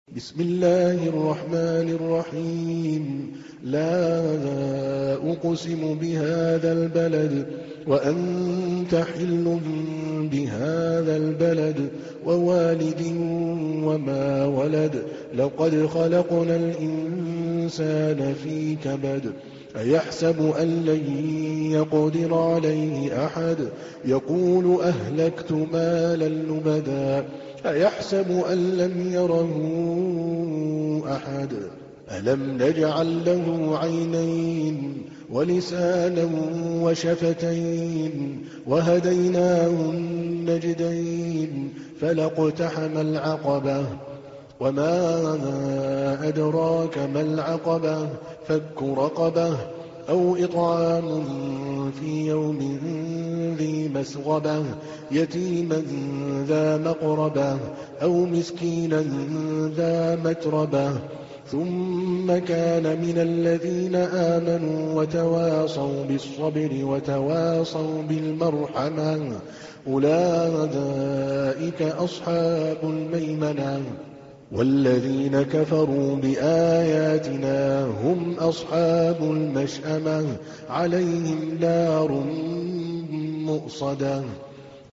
بسم الله الرحمن الرحيم لا أقسم بهذا البلد وأنت حل بهذا البلد ووالد وما ولد لقد خلقنا الإنسان في كبد أيحسب أن لن يقدر عليه أحد يقول أهلكت مالا لبدا أيحسب أن لم يره أحد ألم نجعل له عينين ولسانا وشفتين وهديناه النجدين فلاقتحم العقبة وما أدراك ما العقبة فك رقبة أو إطعام في يوم ذي مسغبة يتيما ذا مقربة أو مسكينا ذا متربة ثم كان من الذين آمنوا وتواصوا بالصبر وتواصوا بالمرحمة أولئك أصحاب الميمنة والذين كفروا بآياتنا هم أصحاب المشأمة عليهم نار مؤصدة